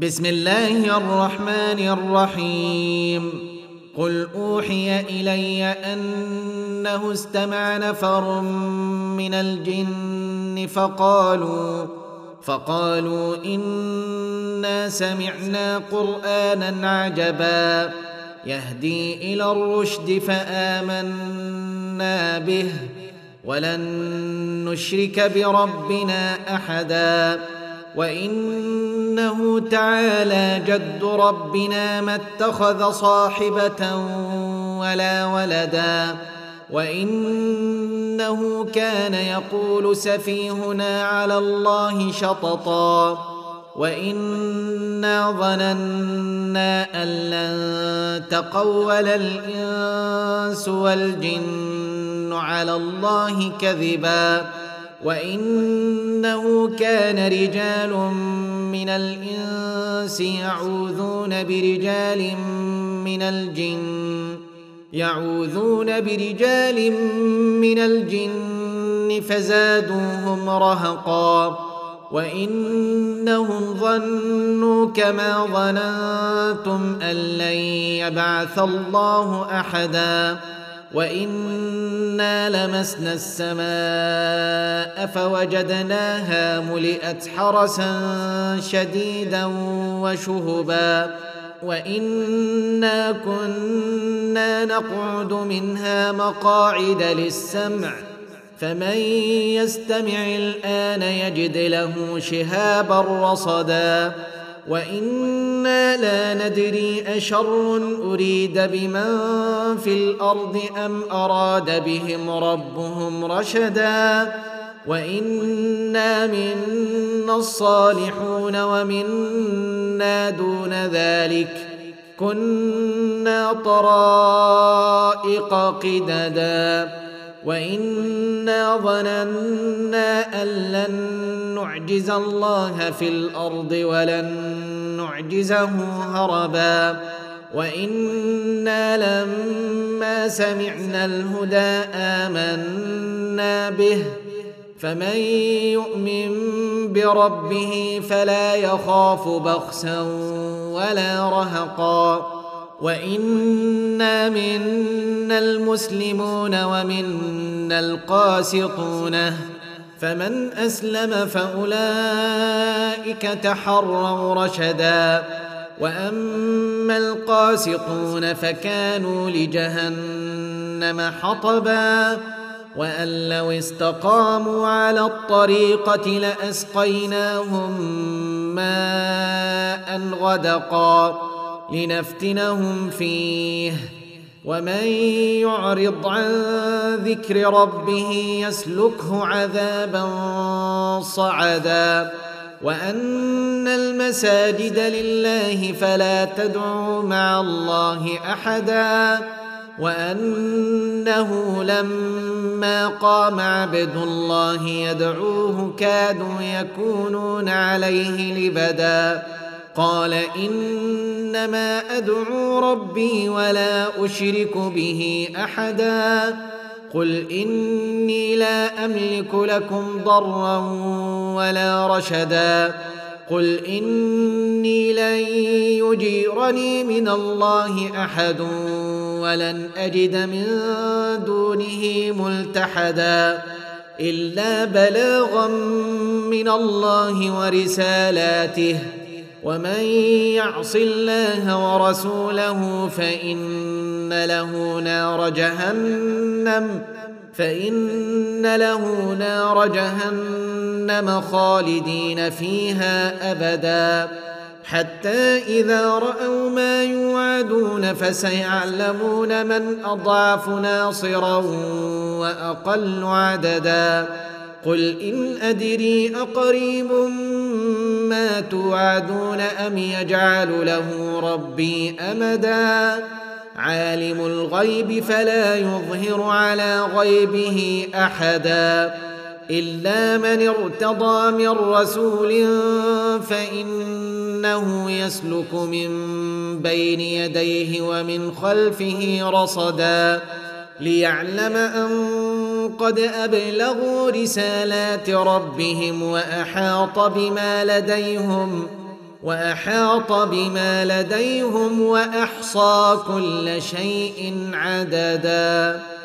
بسم الله الرحمن الرحيم قل أوحي إلي أنه استمع نفر من الجن فقالوا إنا سمعنا قرآنا عجبا يهدي إلى الرشد فآمنا به ولن نشرك بربنا أحدا وإنه تعالى جد ربنا ما اتخذ صاحبة ولا ولدا وإنه كان يقول سفيهنا على الله شططا وإنا ظننا أن لن تقول الإنس والجن على الله كذبا وإنه كان رجال من الإنس يعوذون برجال من الجن فزادوهم رهقا وإنهم ظنوا كما ظننتم أن لن يبعث الله أحدا وإنا لمسنا السماء فوجدناها ملئت حرسا شديدا وشهبا وإنا كنا نقعد منها مقاعد للسمع فمن يستمع الآن يجد له شهابا رصدا وإنا لا ندري أشر أريد بمن في الأرض أم أراد بهم ربهم رشدا وإنا منا الصالحون ومنا دون ذلك كنا طرائق قددا وإنا ظننا أن لن نعجز الله في الأرض ولن نعجزه هربا وإنا لما سمعنا الهدى آمنا به فمن يؤمن بربه فلا يخاف بخسا ولا رهقا وإنا منا المسلمون ومنا القاسطون فمن أسلم فأولئك تحروا رشدا وأما القاسطون فكانوا لجهنم حطبا وأن لو استقاموا على الطريقة لأسقيناهم ماء غدقا لنفتنهم فيه ومن يعرض عن ذكر ربه يسلكه عذابا صعدا وأن المساجد لله فلا تدعوا مع الله أحدا وأنه لما قام عبد الله يدعوه كادوا يكونون عليه لبدا قال إنما أدعو ربي ولا أشرك به أحدا قل إني لا أملك لكم ضرا ولا رشدا قل إني لن يجيرني من الله أحد ولن أجد من دونه ملتحدا إلا بلاغا من الله ورسالاته ومن يعص الله ورسوله فإن له نار جهنم خالدين فيها أبدا حتى إذا رأوا ما يوعدون فسيعلمون من أضعف ناصرا وأقل عددا قل إن أدري أقريب ما توعدون أم يجعل له ربي أمدا عالم الغيب فلا يظهر على غيبه أحدا إلا من ارتضى من رسول فإنه يسلك من بين يديه ومن خلفه رصدا ليعلم أن قد أبلغوا رسالات ربهم وأحاط بما لديهم وأحاط بما لديهم وأحصى كل شيء عددا